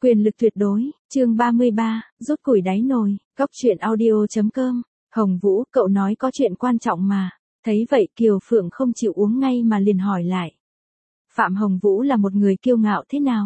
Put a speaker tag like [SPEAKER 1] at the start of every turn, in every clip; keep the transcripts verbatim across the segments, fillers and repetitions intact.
[SPEAKER 1] Quyền lực tuyệt đối, chương ba mươi ba, rút củi đáy nồi, Cóc truyện audio chấm com. Hồng Vũ, cậu nói có chuyện quan trọng mà. Thấy vậy Kiều Phượng không chịu uống ngay mà liền hỏi lại. Phạm Hồng Vũ là một người kiêu ngạo thế nào?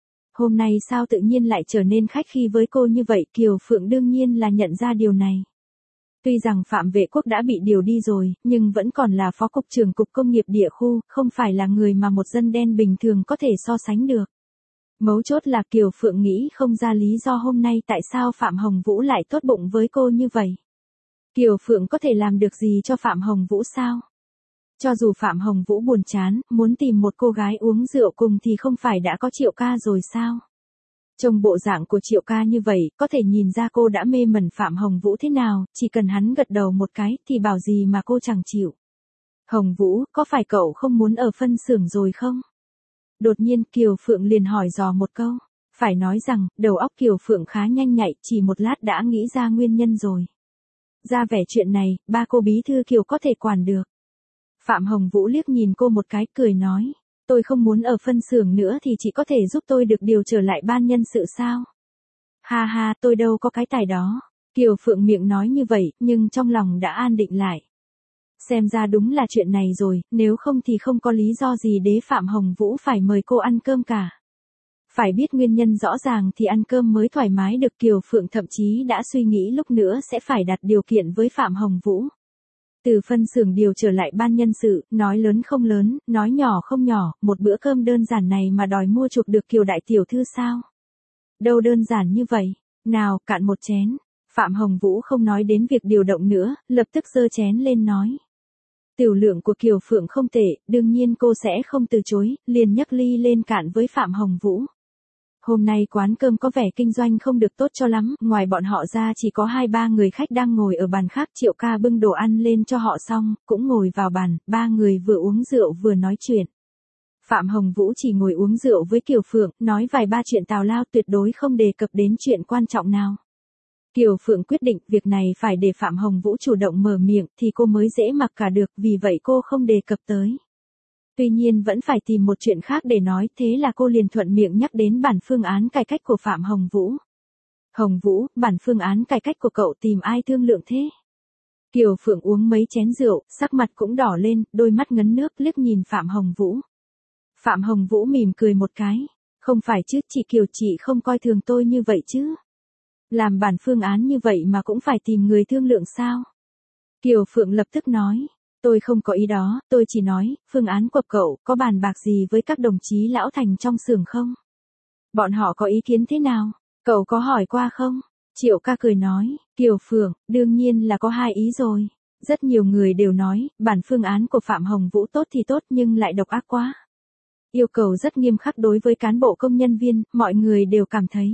[SPEAKER 1] Hôm nay sao tự nhiên lại trở nên khách khí với cô như vậy? Kiều Phượng đương nhiên là nhận ra điều này. Tuy rằng Phạm Vệ Quốc đã bị điều đi rồi, nhưng vẫn còn là phó cục trưởng cục công nghiệp địa khu, không phải là người mà một dân đen bình thường có thể so sánh được. Mấu chốt là Kiều Phượng nghĩ không ra lý do hôm nay tại sao Phạm Hồng Vũ lại tốt bụng với cô như vậy. Kiều Phượng có thể làm được gì cho Phạm Hồng Vũ sao? Cho dù Phạm Hồng Vũ buồn chán, muốn tìm một cô gái uống rượu cùng thì không phải đã có Triệu Ca rồi sao? Trông bộ dạng của Triệu Ca như vậy, có thể nhìn ra cô đã mê mẩn Phạm Hồng Vũ thế nào, chỉ cần hắn gật đầu một cái thì bảo gì mà cô chẳng chịu. Hồng Vũ, có phải cậu không muốn ở phân xưởng rồi không? Đột nhiên Kiều Phượng liền hỏi dò một câu. Phải nói rằng, đầu óc Kiều Phượng khá nhanh nhạy, chỉ một lát đã nghĩ ra nguyên nhân rồi. Ra vẻ chuyện này, ba cô bí thư Kiều có thể quản được. Phạm Hồng Vũ liếc nhìn cô một cái cười nói. Tôi không muốn ở phân xưởng nữa thì chỉ có thể giúp tôi được điều trở lại ban nhân sự sao? Ha ha, tôi đâu có cái tài đó. Kiều Phượng miệng nói như vậy, nhưng trong lòng đã an định lại. Xem ra đúng là chuyện này rồi, nếu không thì không có lý do gì đế Phạm Hồng Vũ phải mời cô ăn cơm cả. Phải biết nguyên nhân rõ ràng thì ăn cơm mới thoải mái được. Kiều Phượng thậm chí đã suy nghĩ lúc nữa sẽ phải đặt điều kiện với Phạm Hồng Vũ. Từ phân xưởng điều trở lại ban nhân sự, nói lớn không lớn, nói nhỏ không nhỏ, một bữa cơm đơn giản này mà đòi mua chuộc được Kiều đại tiểu thư sao? Đâu đơn giản như vậy, nào, cạn một chén. Phạm Hồng Vũ không nói đến việc điều động nữa, lập tức giơ chén lên nói. Tiểu lượng của Kiều Phượng không tệ, đương nhiên cô sẽ không từ chối, liền nhấc ly lên cạn với Phạm Hồng Vũ. Hôm nay quán cơm có vẻ kinh doanh không được tốt cho lắm, ngoài bọn họ ra chỉ có hai ba người khách đang ngồi ở bàn khác. Triệu Ca bưng đồ ăn lên cho họ xong, cũng ngồi vào bàn, ba người vừa uống rượu vừa nói chuyện. Phạm Hồng Vũ chỉ ngồi uống rượu với Kiều Phượng, nói vài ba chuyện tào lao, tuyệt đối không đề cập đến chuyện quan trọng nào. Kiều Phượng quyết định việc này phải để Phạm Hồng Vũ chủ động mở miệng thì cô mới dễ mặc cả được, vì vậy cô không đề cập tới. Tuy nhiên vẫn phải tìm một chuyện khác để nói, thế là cô liền thuận miệng nhắc đến bản phương án cải cách của Phạm Hồng Vũ. Hồng Vũ, bản phương án cải cách của cậu tìm ai thương lượng thế? Kiều Phượng uống mấy chén rượu, sắc mặt cũng đỏ lên, đôi mắt ngấn nước liếc nhìn Phạm Hồng Vũ. Phạm Hồng Vũ mỉm cười một cái. Không phải chứ, chị Kiều chị không coi thường tôi như vậy chứ. Làm bản phương án như vậy mà cũng phải tìm người thương lượng sao? Kiều Phượng lập tức nói. Tôi không có ý đó, tôi chỉ nói, phương án của cậu có bàn bạc gì với các đồng chí lão thành trong xưởng không? Bọn họ có ý kiến thế nào? Cậu có hỏi qua không? Triệu Ca cười nói, Kiều Phượng, đương nhiên là có hai ý rồi. Rất nhiều người đều nói, bản phương án của Phạm Hồng Vũ tốt thì tốt nhưng lại độc ác quá. Yêu cầu rất nghiêm khắc đối với cán bộ công nhân viên, mọi người đều cảm thấy.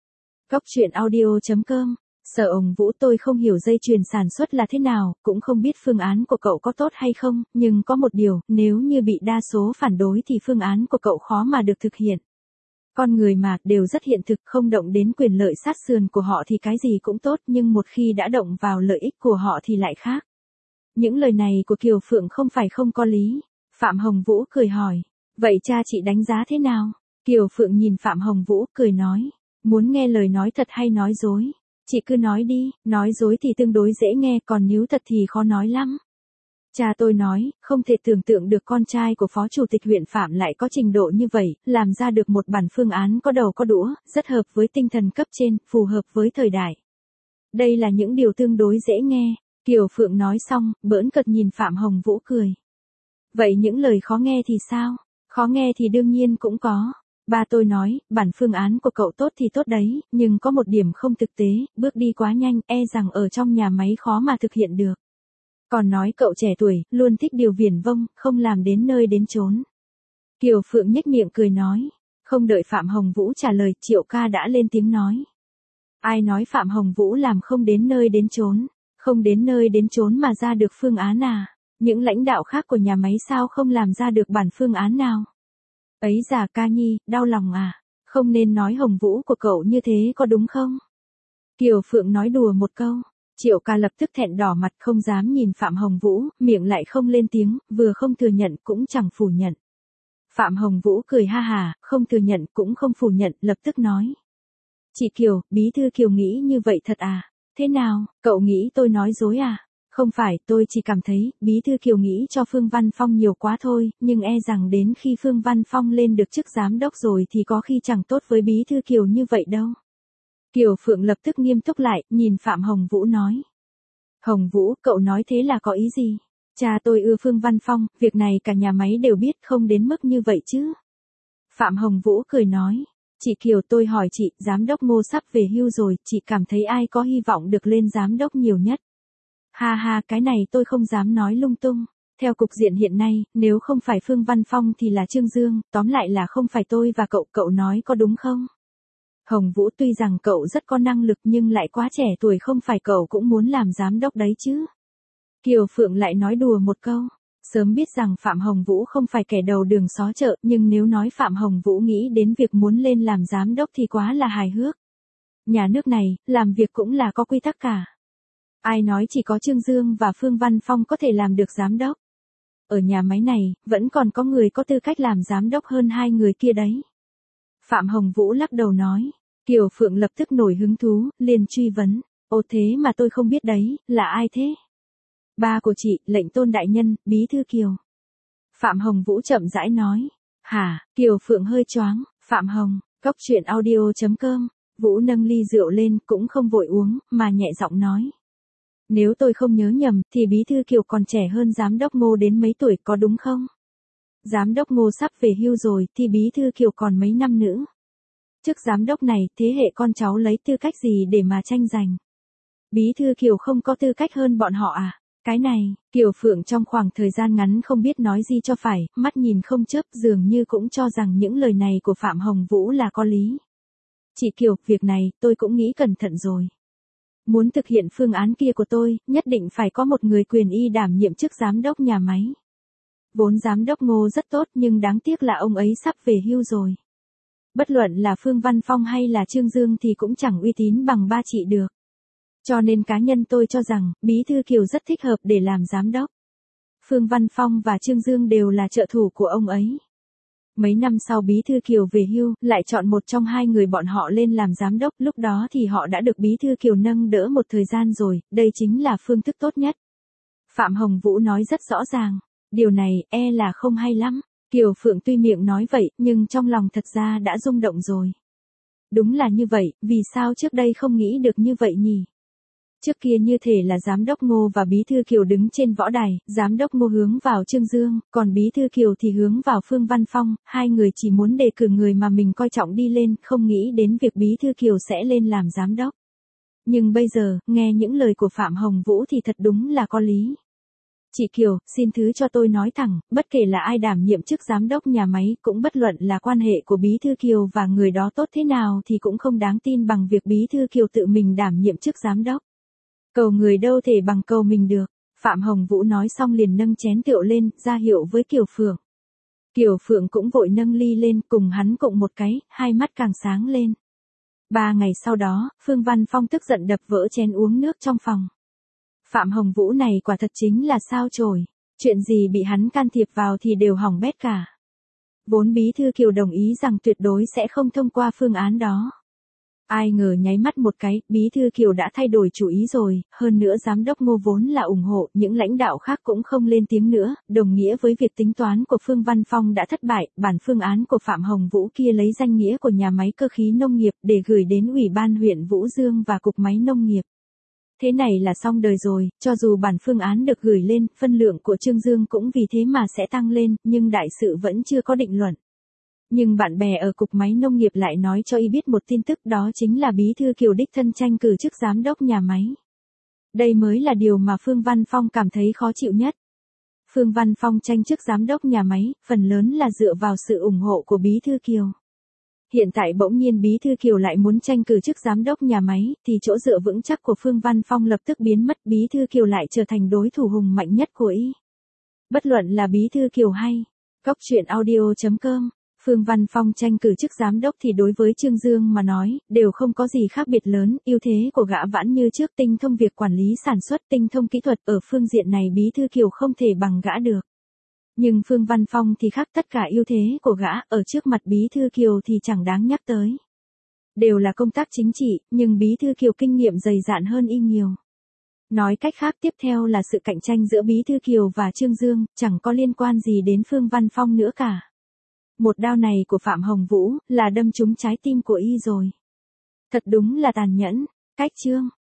[SPEAKER 1] Cóc truyện audio chấm com. Sở Hồng Vũ, tôi không hiểu dây chuyền sản xuất là thế nào, cũng không biết phương án của cậu có tốt hay không, nhưng có một điều, nếu như bị đa số phản đối thì phương án của cậu khó mà được thực hiện. Con người mà, đều rất hiện thực, không động đến quyền lợi sát sườn của họ thì cái gì cũng tốt, nhưng một khi đã động vào lợi ích của họ thì lại khác. Những lời này của Kiều Phượng không phải không có lý. Phạm Hồng Vũ cười hỏi, vậy cha chị đánh giá thế nào? Kiều Phượng nhìn Phạm Hồng Vũ, cười nói, muốn nghe lời nói thật hay nói dối? Chị cứ nói đi, nói dối thì tương đối dễ nghe, còn nếu thật thì khó nói lắm. Cha tôi nói, không thể tưởng tượng được con trai của phó chủ tịch huyện Phạm lại có trình độ như vậy, làm ra được một bản phương án có đầu có đũa, rất hợp với tinh thần cấp trên, phù hợp với thời đại. Đây là những điều tương đối dễ nghe. Kiều Phượng nói xong, bỡn cợt nhìn Phạm Hồng Vũ cười. Vậy những lời khó nghe thì sao? Khó nghe thì đương nhiên cũng có. Ba tôi nói, bản phương án của cậu tốt thì tốt đấy, nhưng có một điểm không thực tế, bước đi quá nhanh, e rằng ở trong nhà máy khó mà thực hiện được. Còn nói cậu trẻ tuổi, luôn thích điều viển vông, không làm đến nơi đến chốn. Kiều Phượng nhếch miệng cười nói. Không đợi Phạm Hồng Vũ trả lời, Triệu Ca đã lên tiếng nói. Ai nói Phạm Hồng Vũ làm không đến nơi đến chốn? Không đến nơi đến chốn mà ra được phương án à? Những lãnh đạo khác của nhà máy sao không làm ra được bản phương án nào? Ấy già Ca nhi, đau lòng à? Không nên nói Hồng Vũ của cậu như thế có đúng không? Kiều Phượng nói đùa một câu. Triệu Ca lập tức thẹn đỏ mặt, không dám nhìn Phạm Hồng Vũ, miệng lại không lên tiếng, vừa không thừa nhận cũng chẳng phủ nhận. Phạm Hồng Vũ cười ha hà, không thừa nhận cũng không phủ nhận, lập tức nói. Chị Kiều, bí thư Kiều nghĩ như vậy thật à? Thế nào, cậu nghĩ tôi nói dối à? Không phải, tôi chỉ cảm thấy, bí thư Kiều nghĩ cho Phương Văn Phong nhiều quá thôi, nhưng e rằng đến khi Phương Văn Phong lên được chức giám đốc rồi thì có khi chẳng tốt với bí thư Kiều như vậy đâu. Kiều Phượng lập tức nghiêm túc lại, nhìn Phạm Hồng Vũ nói. Hồng Vũ, cậu nói thế là có ý gì? Cha tôi ưa Phương Văn Phong, việc này cả nhà máy đều biết, không đến mức như vậy chứ. Phạm Hồng Vũ cười nói. Chị Kiều, tôi hỏi chị, giám đốc Ngô sắp về hưu rồi, chị cảm thấy ai có hy vọng được lên giám đốc nhiều nhất? Ha ha, cái này tôi không dám nói lung tung. Theo cục diện hiện nay, nếu không phải Phương Văn Phong thì là Trương Dương, tóm lại là không phải tôi và cậu, cậu nói có đúng không? Hồng Vũ, tuy rằng cậu rất có năng lực nhưng lại quá trẻ tuổi, không phải cậu cũng muốn làm giám đốc đấy chứ? Kiều Phượng lại nói đùa một câu. Sớm biết rằng Phạm Hồng Vũ không phải kẻ đầu đường xó chợ, nhưng nếu nói Phạm Hồng Vũ nghĩ đến việc muốn lên làm giám đốc thì quá là hài hước. Nhà nước này, làm việc cũng là có quy tắc cả. Ai nói chỉ có Trương Dương và Phương Văn Phong có thể làm được giám đốc? Ở nhà máy này, vẫn còn có người có tư cách làm giám đốc hơn hai người kia đấy. Phạm Hồng Vũ lắc đầu nói. Kiều Phượng lập tức nổi hứng thú, liền truy vấn. Ồ thế mà tôi không biết đấy, là ai thế? Ba của chị, lệnh Tôn đại nhân, bí thư Kiều. Phạm Hồng Vũ chậm rãi nói. Hả? Kiều Phượng hơi choáng. Phạm Hồng, cốc truyện audio chấm com. Vũ nâng ly rượu lên, cũng không vội uống, mà nhẹ giọng nói. Nếu tôi không nhớ nhầm, thì bí thư Kiều còn trẻ hơn giám đốc Ngô đến mấy tuổi, có đúng không? Giám đốc Ngô sắp về hưu rồi, thì bí thư Kiều còn mấy năm nữa. Chức giám đốc này, thế hệ con cháu lấy tư cách gì để mà tranh giành? Bí thư Kiều không có tư cách hơn bọn họ à? Cái này, Kiều Phượng trong khoảng thời gian ngắn không biết nói gì cho phải, mắt nhìn không chớp, dường như cũng cho rằng những lời này của Phạm Hồng Vũ là có lý. Chị Kiều, việc này, tôi cũng nghĩ cẩn thận rồi. Muốn thực hiện phương án kia của tôi, nhất định phải có một người quyền y đảm nhiệm chức giám đốc nhà máy. Vốn giám đốc Ngô rất tốt nhưng đáng tiếc là ông ấy sắp về hưu rồi. Bất luận là Phương Văn Phong hay là Trương Dương thì cũng chẳng uy tín bằng ba chị được. Cho nên cá nhân tôi cho rằng, bí thư Kiều rất thích hợp để làm giám đốc. Phương Văn Phong và Trương Dương đều là trợ thủ của ông ấy. Mấy năm sau bí thư Kiều về hưu, lại chọn một trong hai người bọn họ lên làm giám đốc, lúc đó thì họ đã được bí thư Kiều nâng đỡ một thời gian rồi, đây chính là phương thức tốt nhất. Phạm Hồng Vũ nói rất rõ ràng, điều này, e là không hay lắm. Kiều Phượng tuy miệng nói vậy, nhưng trong lòng thật ra đã rung động rồi. Đúng là như vậy, vì sao trước đây không nghĩ được như vậy nhỉ? Trước kia như thể là giám đốc Ngô và bí thư Kiều đứng trên võ đài, giám đốc Ngô hướng vào Trương Dương, còn bí thư Kiều thì hướng vào Phương Văn Phong, hai người chỉ muốn đề cử người mà mình coi trọng đi lên, không nghĩ đến việc bí thư Kiều sẽ lên làm giám đốc. Nhưng bây giờ, nghe những lời của Phạm Hồng Vũ thì thật đúng là có lý. Chị Kiều, xin thứ cho tôi nói thẳng, bất kể là ai đảm nhiệm chức giám đốc nhà máy, cũng bất luận là quan hệ của bí thư Kiều và người đó tốt thế nào thì cũng không đáng tin bằng việc bí thư Kiều tự mình đảm nhiệm chức giám đốc. Cầu người đâu thể bằng cầu mình được. Phạm Hồng Vũ nói xong liền nâng chén rượu lên, ra hiệu với Kiều Phượng. Kiều Phượng cũng vội nâng ly lên, cùng hắn cộng một cái, hai mắt càng sáng lên. Ba ngày sau đó, Phương Văn Phong tức giận đập vỡ chén uống nước trong phòng. Phạm Hồng Vũ này quả thật chính là sao chổi. Chuyện gì bị hắn can thiệp vào thì đều hỏng bét cả. Vốn bí thư Kiều đồng ý rằng tuyệt đối sẽ không thông qua phương án đó. Ai ngờ nháy mắt một cái, bí thư Kiều đã thay đổi chủ ý rồi, hơn nữa giám đốc Ngô vốn là ủng hộ, những lãnh đạo khác cũng không lên tiếng nữa, đồng nghĩa với việc tính toán của Phương Văn Phong đã thất bại, bản phương án của Phạm Hồng Vũ kia lấy danh nghĩa của nhà máy cơ khí nông nghiệp để gửi đến Ủy ban huyện Vũ Dương và Cục Máy Nông nghiệp. Thế này là xong đời rồi, cho dù bản phương án được gửi lên, phân lượng của Trương Dương cũng vì thế mà sẽ tăng lên, nhưng đại sự vẫn chưa có định luận. Nhưng bạn bè ở Cục Máy Nông nghiệp lại nói cho y biết một tin tức, đó chính là bí thư Kiều đích thân tranh cử chức giám đốc nhà máy. Đây mới là điều mà Phương Văn Phong cảm thấy khó chịu nhất. Phương Văn Phong tranh chức giám đốc nhà máy, phần lớn là dựa vào sự ủng hộ của bí thư Kiều. Hiện tại bỗng nhiên bí thư Kiều lại muốn tranh cử chức giám đốc nhà máy, thì chỗ dựa vững chắc của Phương Văn Phong lập tức biến mất, bí thư Kiều lại trở thành đối thủ hùng mạnh nhất của y. Bất luận là bí thư Kiều hay cốc truyện audio chấm com, Phương Văn Phong tranh cử chức giám đốc thì đối với Trương Dương mà nói, đều không có gì khác biệt lớn, ưu thế của gã vẫn như trước, tinh thông việc quản lý sản xuất, tinh thông kỹ thuật, ở phương diện này bí thư Kiều không thể bằng gã được. Nhưng Phương Văn Phong thì khác, tất cả ưu thế của gã ở trước mặt Bí Thư Kiều thì chẳng đáng nhắc tới. Đều là công tác chính trị, nhưng Bí Thư Kiều kinh nghiệm dày dạn hơn y nhiều. Nói cách khác, tiếp theo là sự cạnh tranh giữa Bí Thư Kiều và Trương Dương, chẳng có liên quan gì đến Phương Văn Phong nữa cả. Một đao này của Phạm Hồng Vũ là đâm trúng trái tim của y rồi. Thật đúng là tàn nhẫn. Cách chương